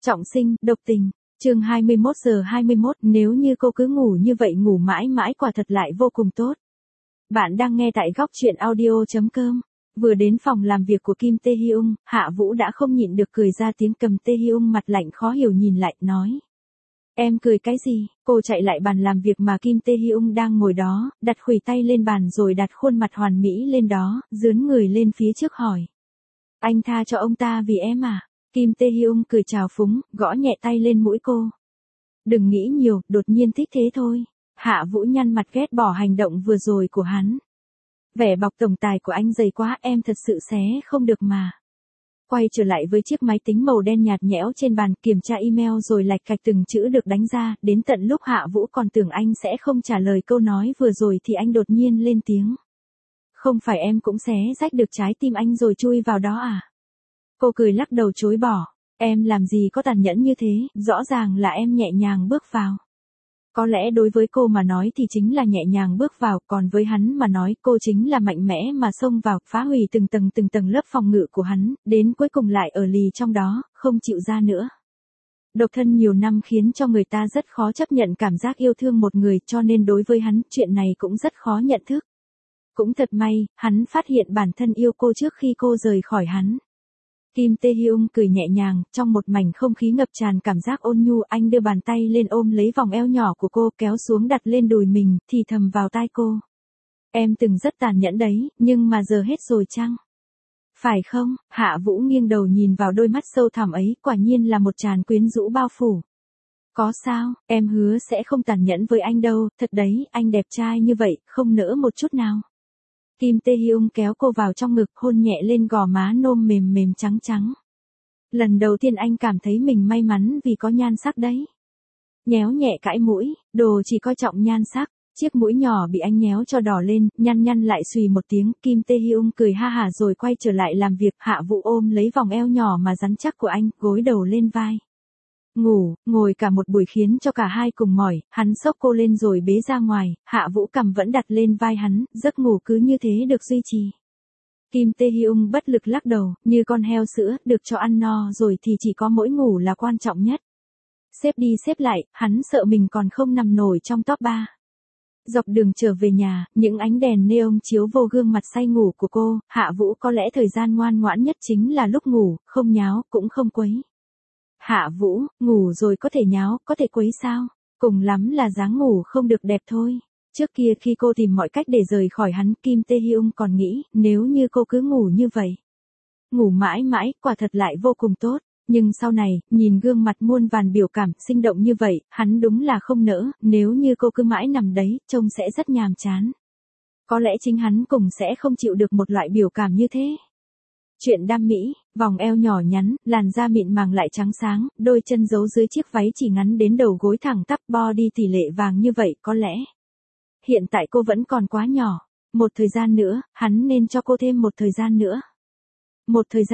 Trọng sinh, độc tình. Chương 21 giờ 21, nếu như cô cứ ngủ như vậy ngủ mãi mãi quả thật lại vô cùng tốt. Bạn đang nghe tại góc truyện audio.com. Vừa đến phòng làm việc của Kim Tae Hyung, Hạ Vũ đã không nhịn được cười ra tiếng. Cầm Tae Hyung mặt lạnh khó hiểu nhìn lại, nói. Em cười cái gì? Cô chạy lại bàn làm việc mà Kim Tae Hyung đang ngồi đó, đặt khuỷu tay lên bàn rồi đặt khuôn mặt hoàn mỹ lên đó, dướn người lên phía trước hỏi. Anh tha cho ông ta vì em à? Kim Tae Hyung cười trào phúng, gõ nhẹ tay lên mũi cô. Đừng nghĩ nhiều, đột nhiên thích thế thôi. Hạ Vũ nhăn mặt ghét bỏ hành động vừa rồi của hắn. Vẻ bọc tổng tài của anh dày quá, em thật sự xé không được mà. Quay trở lại với chiếc máy tính màu đen nhạt nhẽo trên bàn, kiểm tra email rồi lạch cạch từng chữ được đánh ra, đến tận lúc Hạ Vũ còn tưởng anh sẽ không trả lời câu nói vừa rồi thì anh đột nhiên lên tiếng. Không phải em cũng xé rách được trái tim anh rồi chui vào đó à? Cô cười lắc đầu chối bỏ. Em làm gì có tàn nhẫn như thế, rõ ràng là em nhẹ nhàng bước vào. Có lẽ đối với cô mà nói thì chính là nhẹ nhàng bước vào, còn với hắn mà nói cô chính là mạnh mẽ mà xông vào, phá hủy từng tầng lớp phòng ngự của hắn, đến cuối cùng lại ở lì trong đó, không chịu ra nữa. Độc thân nhiều năm khiến cho người ta rất khó chấp nhận cảm giác yêu thương một người, cho nên đối với hắn, chuyện này cũng rất khó nhận thức. Cũng thật may, hắn phát hiện bản thân yêu cô trước khi cô rời khỏi hắn. Kim Tae Hyung cười nhẹ nhàng, trong một mảnh không khí ngập tràn cảm giác ôn nhu, anh đưa bàn tay lên ôm lấy vòng eo nhỏ của cô, kéo xuống đặt lên đùi mình, thì thầm vào tai cô. Em từng rất tàn nhẫn đấy, nhưng mà giờ hết rồi chăng? Phải không? Hạ Vũ nghiêng đầu nhìn vào đôi mắt sâu thẳm ấy, quả nhiên là một tràn quyến rũ bao phủ. Có sao, em hứa sẽ không tàn nhẫn với anh đâu, thật đấy, anh đẹp trai như vậy, không nỡ một chút nào. Kim Tae Hyung kéo cô vào trong ngực, hôn nhẹ lên gò má nôm mềm trắng trắng. Lần đầu tiên anh cảm thấy mình may mắn vì có nhan sắc đấy. Nhéo nhẹ cãi mũi, đồ chỉ coi trọng nhan sắc. Chiếc mũi nhỏ bị anh nhéo cho đỏ lên, nhăn lại xùy một tiếng. Kim Tae Hyung cười ha hả rồi quay trở lại làm việc. Hạ Vũ ôm lấy vòng eo nhỏ mà rắn chắc của anh, gối đầu lên vai. Ngồi cả một buổi khiến cho cả hai cùng mỏi, hắn xốc cô lên rồi bế ra ngoài, Hạ Vũ cằm vẫn đặt lên vai hắn, giấc ngủ cứ như thế được duy trì. Kim Tae Hyung bất lực lắc đầu, như con heo sữa, được cho ăn no rồi thì chỉ có mỗi ngủ là quan trọng nhất. Xếp đi xếp lại, hắn sợ mình còn không nằm nổi trong top 3. Dọc đường trở về nhà, những ánh đèn neon chiếu vô gương mặt say ngủ của cô, Hạ Vũ có lẽ thời gian ngoan ngoãn nhất chính là lúc ngủ, không nháo, cũng không quấy. Hạ Vũ, ngủ rồi có thể nháo, có thể quấy sao? Cùng lắm là dáng ngủ không được đẹp thôi. Trước kia khi cô tìm mọi cách để rời khỏi hắn, Kim Tae Hyung còn nghĩ, nếu như cô cứ ngủ như vậy. Ngủ mãi mãi, quả thật lại vô cùng tốt. Nhưng sau này, nhìn gương mặt muôn vàn biểu cảm, sinh động như vậy, hắn đúng là không nỡ, nếu như cô cứ mãi nằm đấy, trông sẽ rất nhàm chán. Có lẽ chính hắn cũng sẽ không chịu được một loại biểu cảm như thế. Chuyện đam mỹ, vòng eo nhỏ nhắn, làn da mịn màng lại trắng sáng, đôi chân giấu dưới chiếc váy chỉ ngắn đến đầu gối thẳng tắp, body tỷ lệ vàng như vậy, có lẽ. Hiện tại cô vẫn còn quá nhỏ. Một thời gian nữa, hắn nên cho cô thêm một thời gian nữa. Một thời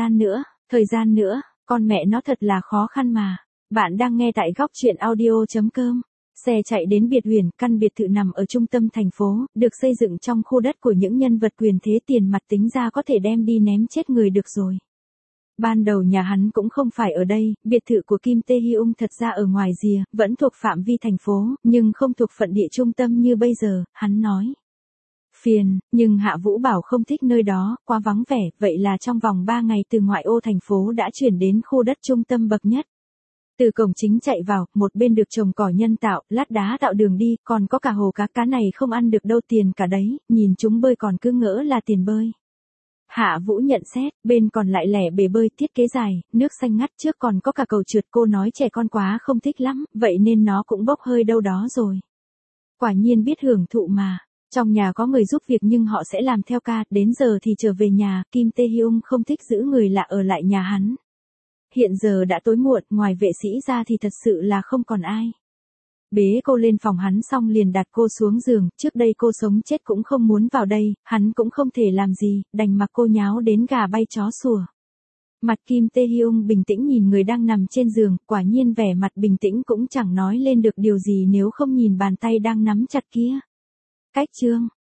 gian nữa, con mẹ nó thật là khó khăn mà. Bạn đang nghe tại góc truyện audio.com. Xe chạy đến biệt huyền, căn biệt thự nằm ở trung tâm thành phố, được xây dựng trong khu đất của những nhân vật quyền thế, tiền mặt tính ra có thể đem đi ném chết người được rồi. Ban đầu nhà hắn cũng không phải ở đây, biệt thự của Kim Tae Hyung thật ra ở ngoài rìa, vẫn thuộc phạm vi thành phố, nhưng không thuộc phận địa trung tâm như bây giờ, hắn nói. Phiền, nhưng Hạ Vũ bảo không thích nơi đó, quá vắng vẻ, vậy là trong vòng 3 ngày từ ngoại ô thành phố đã chuyển đến khu đất trung tâm bậc nhất. Từ cổng chính chạy vào, một bên được trồng cỏ nhân tạo, lát đá tạo đường đi, còn có cả hồ cá này không ăn được đâu, tiền cả đấy, nhìn chúng bơi còn cứ ngỡ là tiền bơi. Hạ Vũ nhận xét, bên còn lại lẻ bể bơi, thiết kế dài, nước xanh ngắt, trước còn có cả cầu trượt, cô nói trẻ con quá không thích lắm, vậy nên nó cũng bốc hơi đâu đó rồi. Quả nhiên biết hưởng thụ mà. Trong nhà có người giúp việc nhưng họ sẽ làm theo ca, đến giờ thì trở về nhà, Kim Tae Hyung không thích giữ người lạ ở lại nhà hắn. Hiện giờ đã tối muộn, ngoài vệ sĩ ra thì thật sự là không còn ai. Bế cô lên phòng hắn xong liền đặt cô xuống giường, trước đây cô sống chết cũng không muốn vào đây, hắn cũng không thể làm gì, đành mặc cô nháo đến gà bay chó sủa. Mặt Kim Tae Hyung bình tĩnh nhìn người đang nằm trên giường, quả nhiên vẻ mặt bình tĩnh cũng chẳng nói lên được điều gì nếu không nhìn bàn tay đang nắm chặt kia. Cách chương